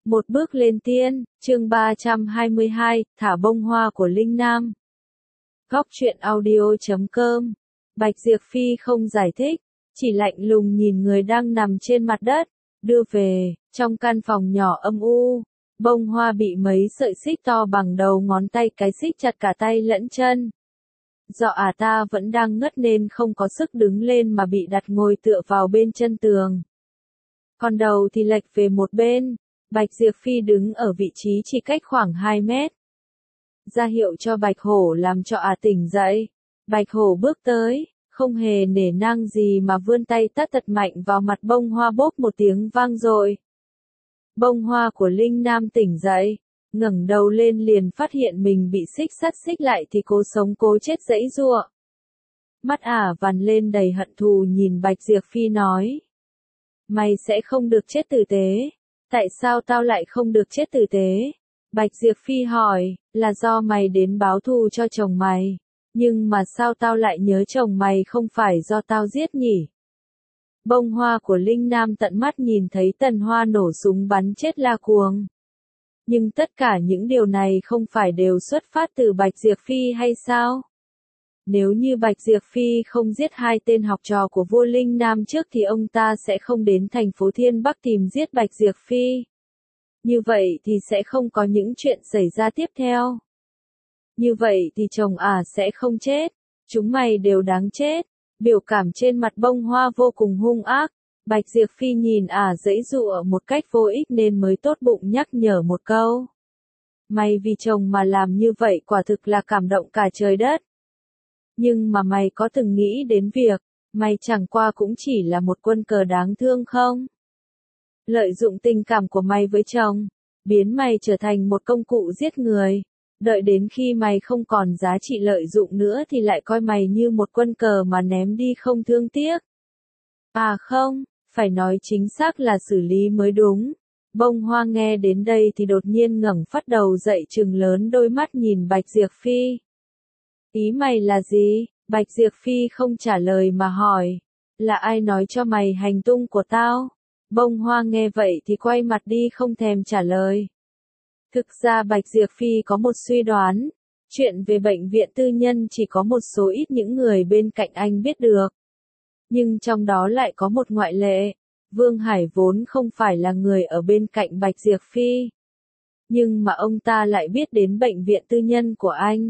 Một bước lên tiên, chương 322, thả bông hoa của Linh Nam. Góc truyện audio.com. Bạch Diệp Phi không giải thích, chỉ lạnh lùng nhìn người đang nằm trên mặt đất, đưa về, trong căn phòng nhỏ âm u. Bông hoa bị mấy sợi xích to bằng đầu ngón tay cái xích chặt cả tay lẫn chân. Do ta vẫn đang ngất nên không có sức đứng lên mà bị đặt ngồi tựa vào bên chân tường. Còn đầu thì lệch về một bên. Bạch Diệp Phi đứng ở vị trí chỉ cách khoảng 2 mét. Ra hiệu cho Bạch Hổ làm cho tỉnh dậy. Bạch Hổ bước tới, không hề nể nang gì mà vươn tay tát thật mạnh vào mặt bông hoa, bốp một tiếng vang dội. Bông hoa của Linh Nam tỉnh dậy, ngẩng đầu lên liền phát hiện mình bị xích sắt xích lại thì cố sống cố chết giãy giụa. Mắt vằn lên đầy hận thù nhìn Bạch Diệp Phi nói. Mày sẽ không được chết tử tế. Tại sao tao lại không được chết tử tế? Bạch Diệp Phi hỏi, là do mày đến báo thù cho chồng mày. Nhưng mà sao tao lại nhớ chồng mày không phải do tao giết nhỉ? Bông hoa của Linh Nam tận mắt nhìn thấy Tần Hoa nổ súng bắn chết La Cuồng. Nhưng tất cả những điều này không phải đều xuất phát từ Bạch Diệp Phi hay sao? Nếu như Bạch Diệp Phi không giết hai tên học trò của vua Linh Nam trước thì ông ta sẽ không đến thành phố Thiên Bắc tìm giết Bạch Diệp Phi. Như vậy thì sẽ không có những chuyện xảy ra tiếp theo. Như vậy thì chồng sẽ không chết. Chúng mày đều đáng chết. Biểu cảm trên mặt bông hoa vô cùng hung ác. Bạch Diệp Phi nhìn giãy giụa một cách vô ích nên mới tốt bụng nhắc nhở một câu. Mày vì chồng mà làm như vậy quả thực là cảm động cả trời đất. Nhưng mà mày có từng nghĩ đến việc, mày chẳng qua cũng chỉ là một quân cờ đáng thương không? Lợi dụng tình cảm của mày với chồng, biến mày trở thành một công cụ giết người. Đợi đến khi mày không còn giá trị lợi dụng nữa thì lại coi mày như một quân cờ mà ném đi không thương tiếc. Không, phải nói chính xác là xử lý mới đúng. Bông hoa nghe đến đây thì đột nhiên ngẩng phát đầu dậy trừng lớn đôi mắt nhìn Bạch Diệp Phi. Ý mày là gì? Bạch Diệp Phi không trả lời mà hỏi. Là ai nói cho mày hành tung của tao? Bông hoa nghe vậy thì quay mặt đi không thèm trả lời. Thực ra Bạch Diệp Phi có một suy đoán. Chuyện về bệnh viện tư nhân chỉ có một số ít những người bên cạnh anh biết được. Nhưng trong đó lại có một ngoại lệ. Vương Hải vốn không phải là người ở bên cạnh Bạch Diệp Phi. Nhưng mà ông ta lại biết đến bệnh viện tư nhân của anh.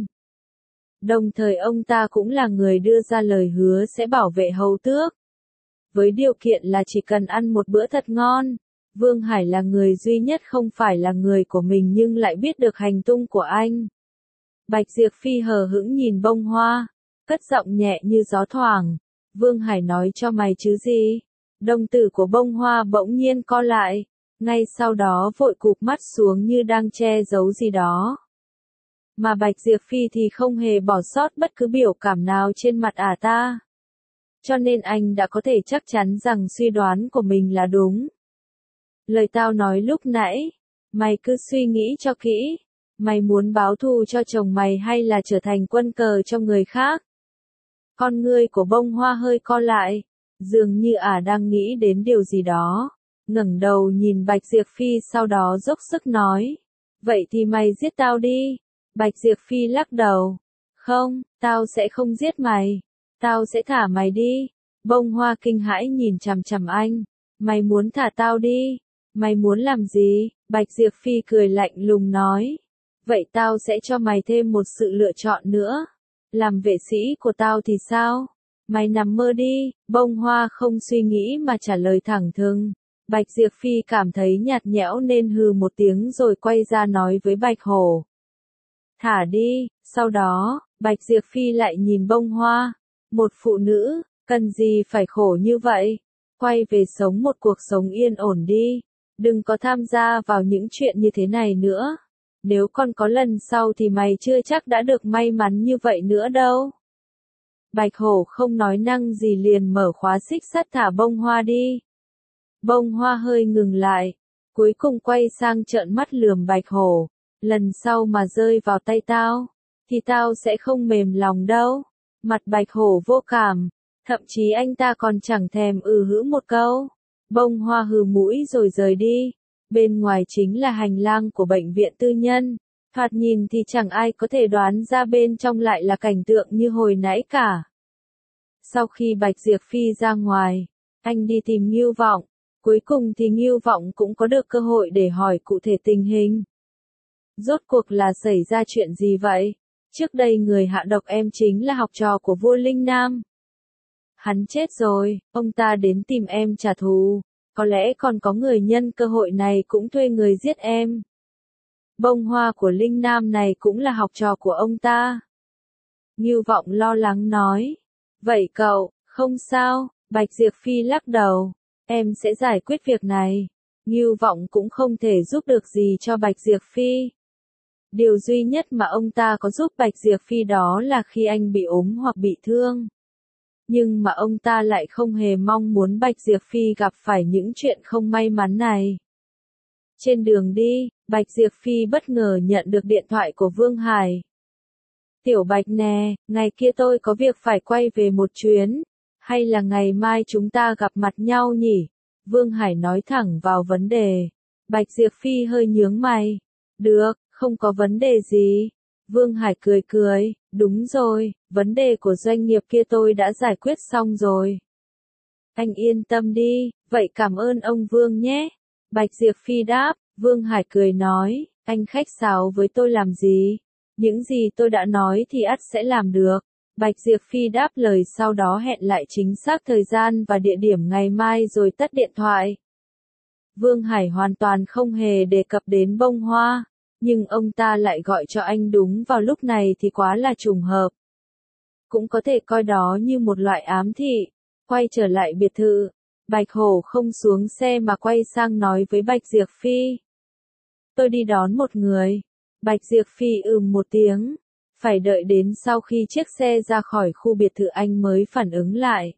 Đồng thời ông ta cũng là người đưa ra lời hứa sẽ bảo vệ hầu tước. Với điều kiện là chỉ cần ăn một bữa thật ngon. Vương Hải là người duy nhất không phải là người của mình nhưng lại biết được hành tung của anh. Bạch Diệp Phi hờ hững nhìn bông hoa, cất giọng nhẹ như gió thoảng. Vương Hải nói cho mày chứ gì? Đồng tử của bông hoa bỗng nhiên co lại. Ngay sau đó vội cụp mắt xuống như đang che giấu gì đó. Mà Bạch Diệp Phi thì không hề bỏ sót bất cứ biểu cảm nào trên mặt ta. Cho nên anh đã có thể chắc chắn rằng suy đoán của mình là đúng. Lời tao nói lúc nãy, mày cứ suy nghĩ cho kỹ. Mày muốn báo thù cho chồng mày hay là trở thành quân cờ cho người khác? Con ngươi của bông hoa hơi co lại, dường như đang nghĩ đến điều gì đó. Ngẩng đầu nhìn Bạch Diệp Phi sau đó dốc sức nói. Vậy thì mày giết tao đi. Bạch Diệp Phi lắc đầu. Không, tao sẽ không giết mày. Tao sẽ thả mày đi. Bông hoa kinh hãi nhìn chằm chằm anh. Mày muốn thả tao đi? Mày muốn làm gì? Bạch Diệp Phi cười lạnh lùng nói. Vậy tao sẽ cho mày thêm một sự lựa chọn nữa. Làm vệ sĩ của tao thì sao? Mày nằm mơ đi. Bông hoa không suy nghĩ mà trả lời thẳng thừng. Bạch Diệp Phi cảm thấy nhạt nhẽo nên hừ một tiếng rồi quay ra nói với Bạch Hổ. Thả đi. Sau đó, Bạch Diệp Phi lại nhìn bông hoa. Một phụ nữ, cần gì phải khổ như vậy? Quay về sống một cuộc sống yên ổn đi. Đừng có tham gia vào những chuyện như thế này nữa. Nếu còn có lần sau thì mày chưa chắc đã được may mắn như vậy nữa đâu. Bạch Hổ không nói năng gì liền mở khóa xích sắt thả bông hoa đi. Bông hoa hơi ngừng lại. Cuối cùng quay sang trợn mắt lườm Bạch Hổ. Lần sau mà rơi vào tay tao, thì tao sẽ không mềm lòng đâu. Mặt Bạch Hổ vô cảm. Thậm chí anh ta còn chẳng thèm hứ một câu. Bông hoa hừ mũi rồi rời đi. Bên ngoài chính là hành lang của bệnh viện tư nhân. Thoạt nhìn thì chẳng ai có thể đoán ra bên trong lại là cảnh tượng như hồi nãy cả. Sau khi Bạch Diệp Phi ra ngoài, anh đi tìm Ngưu Vọng. Cuối cùng thì Ngưu Vọng cũng có được cơ hội để hỏi cụ thể tình hình. Rốt cuộc là xảy ra chuyện gì vậy? Trước đây người hạ độc em chính là học trò của vua Linh Nam. Hắn chết rồi, ông ta đến tìm em trả thù. Có lẽ còn có người nhân cơ hội này cũng thuê người giết em. Bông hoa của Linh Nam này cũng là học trò của ông ta. Ngưu Vọng lo lắng nói. Vậy cậu, không sao, Bạch Diệp Phi lắc đầu. Em sẽ giải quyết việc này. Ngưu Vọng cũng không thể giúp được gì cho Bạch Diệp Phi. Điều duy nhất mà ông ta có giúp Bạch Diệp Phi đó là khi anh bị ốm hoặc bị thương. Nhưng mà ông ta lại không hề mong muốn Bạch Diệp Phi gặp phải những chuyện không may mắn này. Trên đường đi, Bạch Diệp Phi bất ngờ nhận được điện thoại của Vương Hải. Tiểu Bạch nè, ngày kia tôi có việc phải quay về một chuyến. Hay là ngày mai chúng ta gặp mặt nhau nhỉ? Vương Hải nói thẳng vào vấn đề. Bạch Diệp Phi hơi nhướng mày. Được, không có vấn đề gì. Vương Hải cười cười, đúng rồi, vấn đề của doanh nghiệp kia tôi đã giải quyết xong rồi. Anh yên tâm đi, vậy cảm ơn ông Vương nhé. Bạch Diệp Phi đáp, Vương Hải cười nói, anh khách sáo với tôi làm gì? Những gì tôi đã nói thì ắt sẽ làm được. Bạch Diệp Phi đáp lời sau đó hẹn lại chính xác thời gian và địa điểm ngày mai rồi tắt điện thoại. Vương Hải hoàn toàn không hề đề cập đến bông hoa, nhưng ông ta lại gọi cho anh đúng vào lúc này thì quá là trùng hợp. Cũng có thể coi đó như một loại ám thị. Quay trở lại biệt thự, Bạch Hổ không xuống xe mà quay sang nói với Bạch Diệp Phi. Tôi đi đón một người. Bạch Diệp Phi một tiếng. Phải đợi đến sau khi chiếc xe ra khỏi khu biệt thự anh mới phản ứng lại.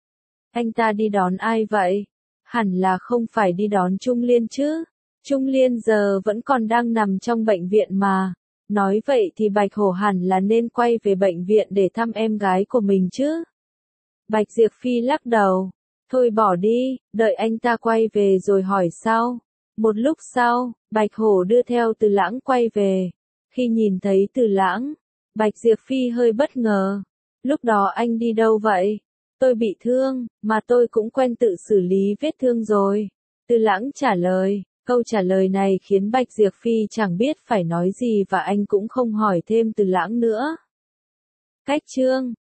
Anh ta đi đón ai vậy? Hẳn là không phải đi đón Trung Liên chứ. Trung Liên giờ vẫn còn đang nằm trong bệnh viện mà. Nói vậy thì Bạch Hổ hẳn là nên quay về bệnh viện để thăm em gái của mình chứ. Bạch Diệp Phi lắc đầu. Thôi bỏ đi, đợi anh ta quay về rồi hỏi sau. Một lúc sau, Bạch Hổ đưa theo Từ Lãng quay về. Khi nhìn thấy Từ Lãng, Bạch Diệp Phi hơi bất ngờ. Lúc đó anh đi đâu vậy? Tôi bị thương, mà tôi cũng quen tự xử lý vết thương rồi. Từ Lãng trả lời. Câu trả lời này khiến Bạch Diệp Phi chẳng biết phải nói gì và anh cũng không hỏi thêm Từ Lãng nữa. Cách chương